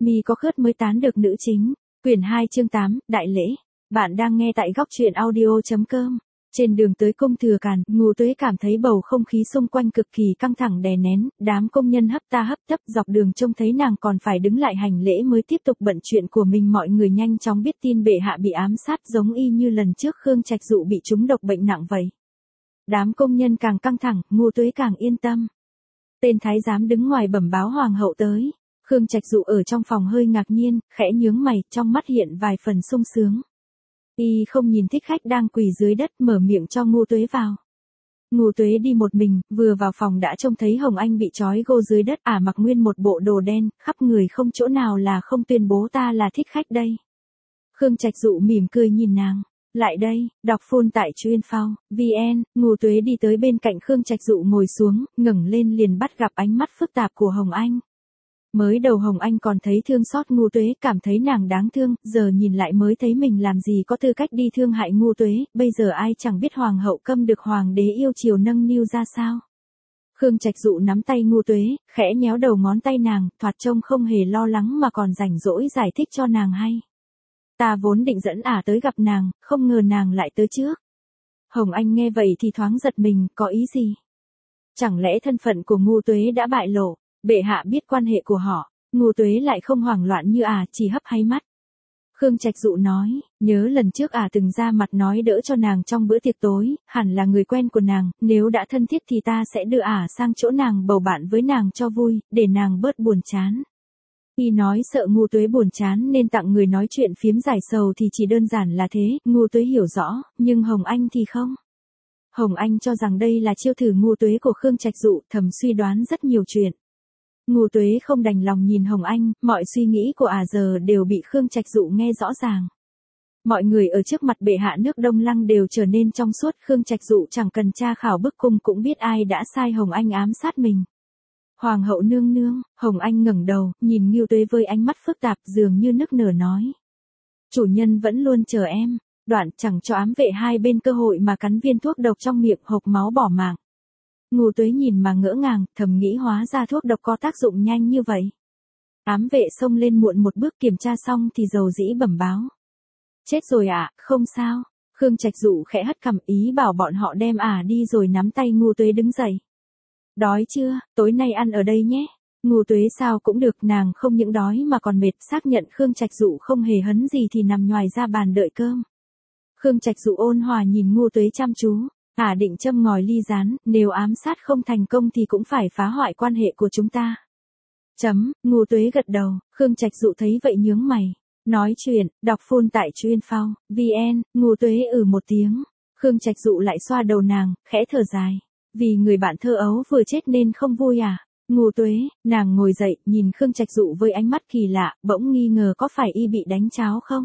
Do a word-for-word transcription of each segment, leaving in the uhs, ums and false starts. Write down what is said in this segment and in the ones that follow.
Mi có khớt mới tán được nữ chính. Quyển hai chương tám, Đại lễ. Bạn đang nghe tại góc truyện audio.com. Trên đường tới cung Thừa Càn, Ngô Tuế cảm thấy bầu không khí xung quanh cực kỳ căng thẳng đè nén, đám công nhân hấp ta hấp tấp dọc đường trông thấy nàng còn phải đứng lại hành lễ mới tiếp tục bận chuyện của mình. Mọi người nhanh chóng biết tin bệ hạ bị ám sát giống y như lần trước Khương Trạch Dụ bị trúng độc bệnh nặng vậy. Đám công nhân càng căng thẳng, Ngô Tuế càng yên tâm. Tên thái giám đứng ngoài bẩm báo hoàng hậu tới. Khương Trạch Dụ ở trong phòng hơi ngạc nhiên, khẽ nhướng mày, trong mắt hiện vài phần sung sướng. Y không nhìn thích khách đang quỳ dưới đất, mở miệng cho Ngô Tuế vào. Ngô Tuế đi một mình, vừa vào phòng đã trông thấy Hồng Anh bị trói gô dưới đất, ả mặc nguyên một bộ đồ đen, khắp người không chỗ nào là không tuyên bố ta là thích khách đây. Khương Trạch Dụ mỉm cười nhìn nàng. Lại đây, đọc full tại chuyên phao, vn, Ngô Tuế đi tới bên cạnh Khương Trạch Dụ ngồi xuống, ngẩng lên liền bắt gặp ánh mắt phức tạp của Hồng Anh. Mới đầu Hồng Anh còn thấy thương xót Ngô Tuế, cảm thấy nàng đáng thương, giờ nhìn lại mới thấy mình làm gì có tư cách đi thương hại Ngô Tuế, bây giờ ai chẳng biết hoàng hậu câm được hoàng đế yêu chiều nâng niu ra sao. Khương Trạch Dụ nắm tay Ngô Tuế, khẽ nhéo đầu ngón tay nàng, thoạt trông không hề lo lắng mà còn rảnh rỗi giải thích cho nàng hay. Ta vốn định dẫn ả tới gặp nàng, không ngờ nàng lại tới trước. Hồng Anh nghe vậy thì thoáng giật mình, có ý gì? Chẳng lẽ thân phận của Ngô Tuế đã bại lộ? Bệ hạ biết quan hệ của họ, Ngô Tuế lại không hoảng loạn như ả, chỉ hấp hay mắt. Khương Trạch Dụ nói, nhớ lần trước ả từng ra mặt nói đỡ cho nàng trong bữa tiệc tối, hẳn là người quen của nàng, nếu đã thân thiết thì ta sẽ đưa ả sang chỗ nàng bầu bạn với nàng cho vui, để nàng bớt buồn chán. Y nói sợ Ngô Tuế buồn chán nên tặng người nói chuyện phiếm giải sầu thì chỉ đơn giản là thế, Ngô Tuế hiểu rõ, nhưng Hồng Anh thì không. Hồng Anh cho rằng đây là chiêu thử Ngô Tuế của Khương Trạch Dụ, thầm suy đoán rất nhiều chuyện. Ngô Tuế không đành lòng nhìn Hồng Anh, mọi suy nghĩ của ả giờ đều bị Khương Trạch Dụ nghe rõ ràng. Mọi người ở trước mặt bệ hạ nước Đông Lăng đều trở nên trong suốt, Khương Trạch Dụ chẳng cần tra khảo bức cung cũng biết ai đã sai Hồng Anh ám sát mình. Hoàng hậu nương nương, Hồng Anh ngẩng đầu, nhìn Ngô Tuế với ánh mắt phức tạp dường như nức nở nói. Chủ nhân vẫn luôn chờ em, đoạn chẳng cho ám vệ hai bên cơ hội mà cắn viên thuốc độc trong miệng hộc máu bỏ mạng. Ngô Tuế nhìn mà ngỡ ngàng, thầm nghĩ hóa ra thuốc độc có tác dụng nhanh như vậy. Ám vệ xông lên muộn một bước kiểm tra xong thì dầu dĩ bẩm báo. Chết rồi ạ, à, không sao. Khương Trạch Dụ khẽ hất cằm ý bảo bọn họ đem ả à đi rồi nắm tay Ngô Tuế đứng dậy. Đói chưa, tối nay ăn ở đây nhé. Ngô Tuế sao cũng được, nàng không những đói mà còn mệt, xác nhận Khương Trạch Dụ không hề hấn gì thì nằm nhoài ra bàn đợi cơm. Khương Trạch Dụ ôn hòa nhìn Ngô Tuế chăm chú. Ả định châm ngòi ly gián, nếu ám sát không thành công thì cũng phải phá hoại quan hệ của chúng ta. Chấm, Ngô Tuế gật đầu, Khương Trạch Dụ thấy vậy nhướng mày. Nói chuyện, đọc full tại chuyên phao, vn, Ngô Tuế ừ một tiếng. Khương Trạch Dụ lại xoa đầu nàng, khẽ thở dài. Vì người bạn thơ ấu vừa chết nên không vui à? Ngô Tuế, nàng ngồi dậy, nhìn Khương Trạch Dụ với ánh mắt kỳ lạ, bỗng nghi ngờ có phải y bị đánh cháo không?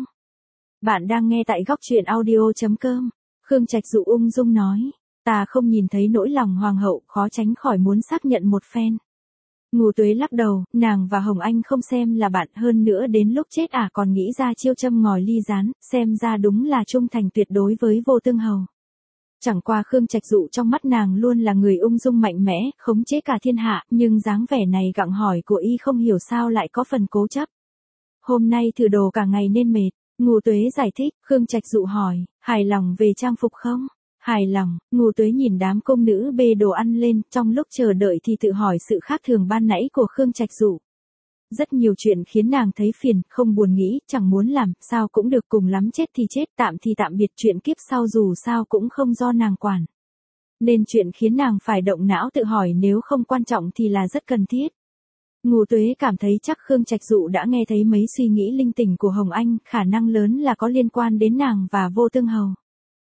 Bạn đang nghe tại góc truyện audio.com. Khương Trạch Dụ ung dung nói, ta không nhìn thấy nỗi lòng hoàng hậu, khó tránh khỏi muốn xác nhận một phen. Ngô Tuế lắc đầu, nàng và Hồng Anh không xem là bạn, hơn nữa đến lúc chết ả à còn nghĩ ra chiêu châm ngòi ly gián, xem ra đúng là trung thành tuyệt đối với Vô Tương Hầu. Chẳng qua Khương Trạch Dụ trong mắt nàng luôn là người ung dung mạnh mẽ, khống chế cả thiên hạ, nhưng dáng vẻ này gặng hỏi của y không hiểu sao lại có phần cố chấp. Hôm nay thử đồ cả ngày nên mệt. Ngô Tuế giải thích, Khương Trạch Dụ hỏi, hài lòng về trang phục không? Hài lòng, Ngô Tuế nhìn đám công nữ bê đồ ăn lên, trong lúc chờ đợi thì tự hỏi sự khác thường ban nãy của Khương Trạch Dụ. Rất nhiều chuyện khiến nàng thấy phiền, không buồn nghĩ, chẳng muốn làm, sao cũng được, cùng lắm chết thì chết, tạm thì tạm biệt, chuyện kiếp sau dù sao cũng không do nàng quản. Nên chuyện khiến nàng phải động não tự hỏi nếu không quan trọng thì là rất cần thiết. Ngô Tuế cảm thấy chắc Khương Trạch Dụ đã nghe thấy mấy suy nghĩ linh tinh của Hồng Anh, khả năng lớn là có liên quan đến nàng và Vô Tương Hầu.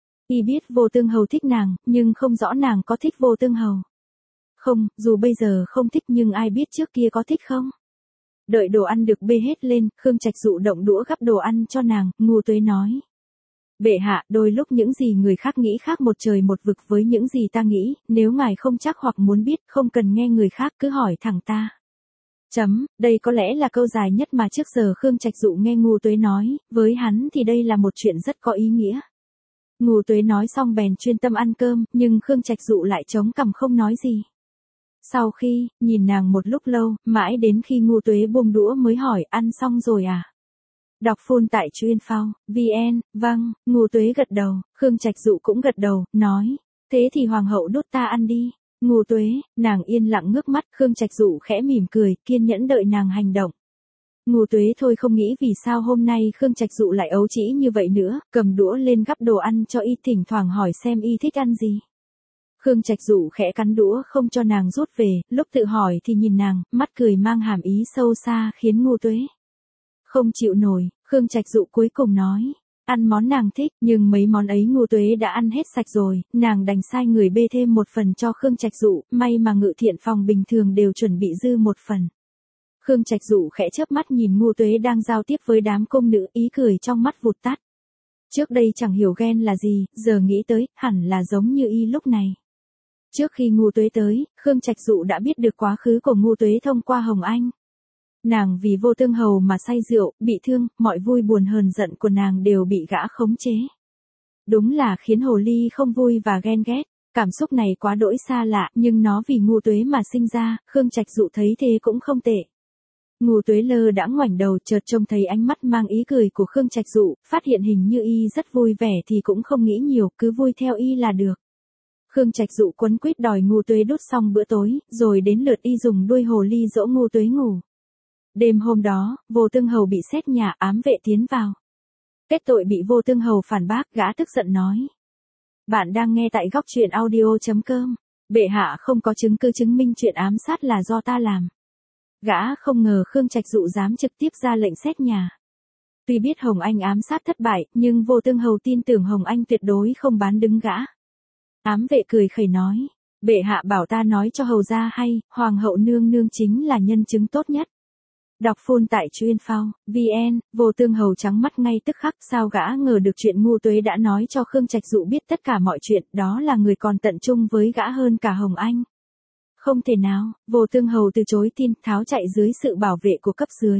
Y biết Vô Tương Hầu thích nàng, nhưng không rõ nàng có thích Vô Tương Hầu. Không, dù bây giờ không thích nhưng ai biết trước kia có thích không? Đợi đồ ăn được bê hết lên, Khương Trạch Dụ động đũa gắp đồ ăn cho nàng, Ngô Tuế nói. Bệ hạ, đôi lúc những gì người khác nghĩ khác một trời một vực với những gì ta nghĩ, nếu ngài không chắc hoặc muốn biết, không cần nghe người khác, cứ hỏi thẳng ta. Chấm, đây có lẽ là câu dài nhất mà trước giờ Khương Trạch Dụ nghe Ngô Tuế nói, với hắn thì đây là một chuyện rất có ý nghĩa. Ngô Tuế nói xong bèn chuyên tâm ăn cơm, nhưng Khương Trạch Dụ lại chống cằm không nói gì. Sau khi, nhìn nàng một lúc lâu, mãi đến khi Ngô Tuế buông đũa mới hỏi, ăn xong rồi à? Đọc full tại chuyên phao, vn, vâng, Ngô Tuế gật đầu, Khương Trạch Dụ cũng gật đầu, nói, thế thì hoàng hậu đút ta ăn đi. Ngô Tuế, nàng yên lặng ngước mắt, Khương Trạch Dụ khẽ mỉm cười, kiên nhẫn đợi nàng hành động. Ngô Tuế thôi không nghĩ vì sao hôm nay Khương Trạch Dụ lại ấu trĩ như vậy nữa, cầm đũa lên gắp đồ ăn cho y, thỉnh thoảng hỏi xem y thích ăn gì. Khương Trạch Dụ khẽ cắn đũa không cho nàng rút về, lúc tự hỏi thì nhìn nàng, mắt cười mang hàm ý sâu xa khiến Ngô Tuế không chịu nổi. Khương Trạch Dụ cuối cùng nói, ăn món nàng thích, nhưng mấy món ấy Ngô Tuế đã ăn hết sạch rồi, nàng đành sai người bê thêm một phần cho Khương Trạch Dụ, may mà Ngự Thiện phòng bình thường đều chuẩn bị dư một phần. Khương Trạch Dụ khẽ chớp mắt nhìn Ngô Tuế đang giao tiếp với đám công nữ, ý cười trong mắt vụt tắt. Trước đây chẳng hiểu ghen là gì, giờ nghĩ tới, hẳn là giống như y lúc này. Trước khi Ngô Tuế tới, Khương Trạch Dụ đã biết được quá khứ của Ngô Tuế thông qua Hồng Anh. Nàng vì Vô Tương Hầu mà say rượu, bị thương, mọi vui buồn hờn giận của nàng đều bị gã khống chế. Đúng là khiến hồ ly không vui và ghen ghét, cảm xúc này quá đỗi xa lạ, nhưng nó vì Ngô Tuế mà sinh ra, Khương Trạch Dụ thấy thế cũng không tệ. Ngô Tuế lơ đãng ngoảnh đầu, chợt trông thấy ánh mắt mang ý cười của Khương Trạch Dụ, phát hiện hình như y rất vui vẻ thì cũng không nghĩ nhiều, cứ vui theo y là được. Khương Trạch Dụ quấn quýt đòi Ngô Tuế đút xong bữa tối, rồi đến lượt y dùng đuôi hồ ly dỗ Ngô Tuế ngủ. Đêm hôm đó, Vô Tương Hầu bị xét nhà, ám vệ tiến vào. Kết tội bị Vô Tương Hầu phản bác, gã tức giận nói. Bạn đang nghe tại góc truyện audio chấm com. Bệ hạ không có chứng cứ chứng minh chuyện ám sát là do ta làm. Gã không ngờ Khương Trạch Dụ dám trực tiếp ra lệnh xét nhà. Tuy biết Hồng Anh ám sát thất bại, nhưng Vô Tương Hầu tin tưởng Hồng Anh tuyệt đối không bán đứng gã. Ám vệ cười khẩy nói, bệ hạ bảo ta nói cho hầu gia hay, hoàng hậu nương nương chính là nhân chứng tốt nhất. Đọc full tại chuyên phao, vn, Vô Tương Hầu trắng mắt ngay tức khắc, sao gã ngờ được chuyện Ngô Tuế đã nói cho Khương Trạch Dụ biết tất cả mọi chuyện, đó là người còn tận trung với gã hơn cả Hồng Anh. Không thể nào, Vô Tương Hầu từ chối tin, tháo chạy dưới sự bảo vệ của cấp dưới.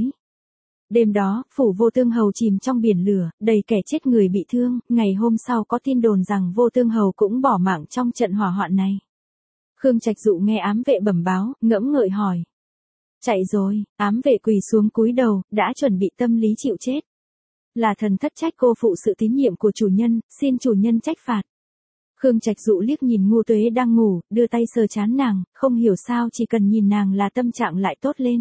Đêm đó, phủ Vô Tương Hầu chìm trong biển lửa, đầy kẻ chết người bị thương, ngày hôm sau có tin đồn rằng Vô Tương Hầu cũng bỏ mạng trong trận hỏa hoạn này. Khương Trạch Dụ nghe ám vệ bẩm báo, ngẫm ngợi hỏi. Chạy rồi, ám vệ quỳ xuống cúi đầu, đã chuẩn bị tâm lý chịu chết. Là thần thất trách cô phụ sự tín nhiệm của chủ nhân, xin chủ nhân trách phạt. Khương Trạch Dụ liếc nhìn Ngô Tuế đang ngủ, đưa tay sờ trán nàng, không hiểu sao chỉ cần nhìn nàng là tâm trạng lại tốt lên.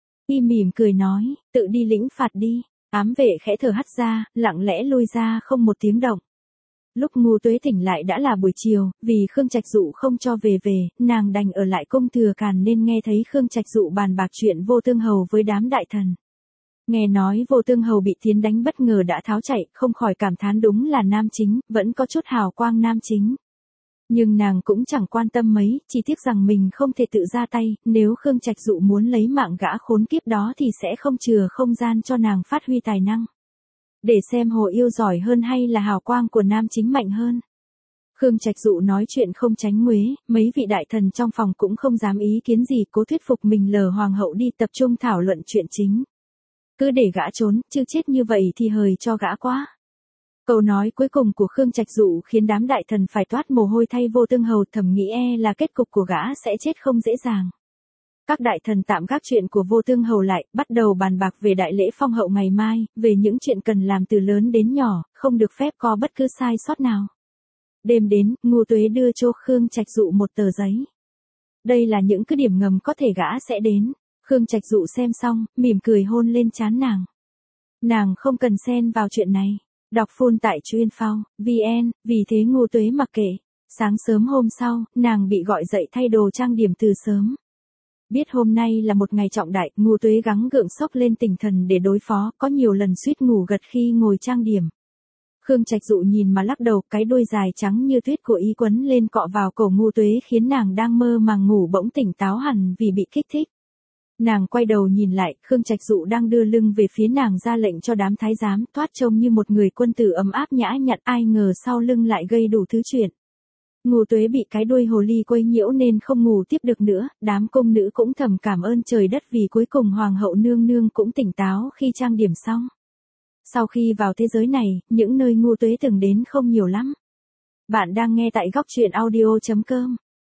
Y mỉm cười nói, tự đi lĩnh phạt đi. Ám vệ khẽ thở hắt ra, lặng lẽ lui ra không một tiếng động. Lúc Ngô Tuế tỉnh lại đã là buổi chiều, vì Khương Trạch Dụ không cho về về, nàng đành ở lại cung Thừa Càn nên nghe thấy Khương Trạch Dụ bàn bạc chuyện Vô Tương Hầu với đám đại thần. Nghe nói Vô Tương Hầu bị tiến đánh bất ngờ đã tháo chạy, không khỏi cảm thán đúng là nam chính, vẫn có chút hào quang nam chính. Nhưng nàng cũng chẳng quan tâm mấy, chỉ tiếc rằng mình không thể tự ra tay, nếu Khương Trạch Dụ muốn lấy mạng gã khốn kiếp đó thì sẽ không chừa không gian cho nàng phát huy tài năng. Để xem Hồ Yêu giỏi hơn hay là hào quang của nam chính mạnh hơn. Khương Trạch Dụ nói chuyện không tránh nguế, mấy vị đại thần trong phòng cũng không dám ý kiến gì, cố thuyết phục mình lờ hoàng hậu đi tập trung thảo luận chuyện chính. Cứ để gã trốn, chứ chết như vậy thì hời cho gã quá. Câu nói cuối cùng của Khương Trạch Dụ khiến đám đại thần phải toát mồ hôi thay Vô Tương Hầu, thầm nghĩ e là kết cục của gã sẽ chết không dễ dàng. Các đại thần tạm gác chuyện của Vô Tương Hầu lại, bắt đầu bàn bạc về đại lễ phong hậu ngày mai, về những chuyện cần làm từ lớn đến nhỏ, không được phép có bất cứ sai sót nào. Đêm đến, Ngô Tuế đưa cho Khương Trạch Dụ một tờ giấy. Đây là những cái điểm ngầm có thể gã sẽ đến. Khương Trạch Dụ xem xong, mỉm cười hôn lên trán nàng. Nàng không cần xen vào chuyện này. Đọc full tại chuyên phao, vn, vì thế Ngô Tuế mặc kệ. Sáng sớm hôm sau, nàng bị gọi dậy thay đồ trang điểm từ sớm. Biết hôm nay là một ngày trọng đại, Ngô Tuế gắng gượng xốc lên tinh thần để đối phó, có nhiều lần suýt ngủ gật khi ngồi trang điểm. Khương Trạch Dụ nhìn mà lắc đầu, cái đuôi dài trắng như tuyết của y quấn lên cọ vào cổ Ngô Tuế khiến nàng đang mơ màng ngủ bỗng tỉnh táo hẳn vì bị kích thích. Nàng quay đầu nhìn lại, Khương Trạch Dụ đang đưa lưng về phía nàng ra lệnh cho đám thái giám, toát trông như một người quân tử ấm áp nhã nhặn, ai ngờ sau lưng lại gây đủ thứ chuyện. Ngô Tuế bị cái đuôi hồ ly quấy nhiễu nên không ngủ tiếp được nữa, đám công nữ cũng thầm cảm ơn trời đất vì cuối cùng hoàng hậu nương nương cũng tỉnh táo khi trang điểm xong. Sau khi vào thế giới này, những nơi Ngô Tuế từng đến không nhiều lắm. Bạn đang nghe tại góc truyện audio chấm com.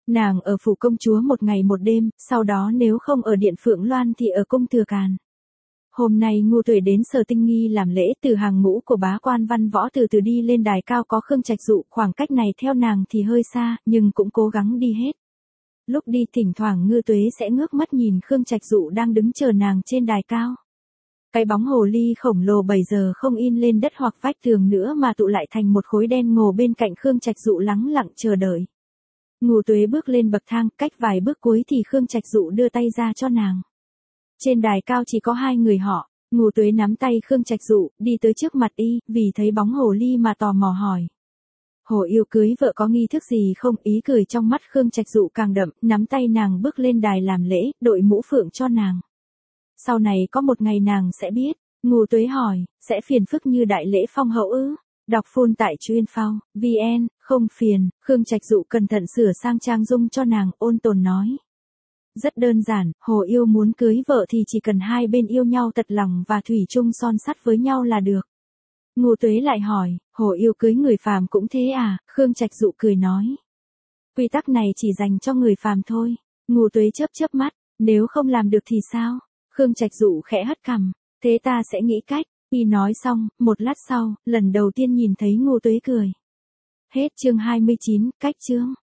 Nàng ở phủ công chúa một ngày một đêm, sau đó nếu không ở điện Phượng Loan thì ở cung Thừa Càn. Hôm nay Ngô Tuệ đến Sở Tinh Nghi làm lễ, từ hàng ngũ của bá quan văn võ từ từ đi lên đài cao có Khương Trạch Dụ, khoảng cách này theo nàng thì hơi xa, nhưng cũng cố gắng đi hết. Lúc đi thỉnh thoảng Ngư Tuế sẽ ngước mắt nhìn Khương Trạch Dụ đang đứng chờ nàng trên đài cao. Cái bóng hồ ly khổng lồ bây giờ không in lên đất hoặc vách tường nữa mà tụ lại thành một khối đen ngầu bên cạnh Khương Trạch Dụ lắng lặng chờ đợi. Ngô Tuế bước lên bậc thang, cách vài bước cuối thì Khương Trạch Dụ đưa tay ra cho nàng. Trên đài cao chỉ có hai người họ, Ngô Tuế nắm tay Khương Trạch Dụ, đi tới trước mặt y, vì thấy bóng hồ ly mà tò mò hỏi. Hồ yêu cưới vợ có nghi thức gì không? Ý cười trong mắt Khương Trạch Dụ càng đậm, nắm tay nàng bước lên đài làm lễ, đội mũ phượng cho nàng. Sau này có một ngày nàng sẽ biết. Ngô Tuế hỏi, sẽ phiền phức như đại lễ phong hậu ư? Đọc full tại chuyên phao, vn, không phiền. Khương Trạch Dụ cẩn thận sửa sang trang dung cho nàng, ôn tồn nói. Rất đơn giản, hồ yêu muốn cưới vợ thì chỉ cần hai bên yêu nhau thật lòng và thủy chung son sắt với nhau là được. Ngô Tuế lại hỏi, hồ yêu cưới người phàm cũng thế à? Khương Trạch Dụ cười nói. Quy tắc này chỉ dành cho người phàm thôi. Ngô Tuế chớp chớp mắt, nếu không làm được thì sao? Khương Trạch Dụ khẽ hất cằm, thế ta sẽ nghĩ cách. Y nói xong, một lát sau, lần đầu tiên nhìn thấy Ngô Tuế cười. Hết chương hai mươi chín, cách chương.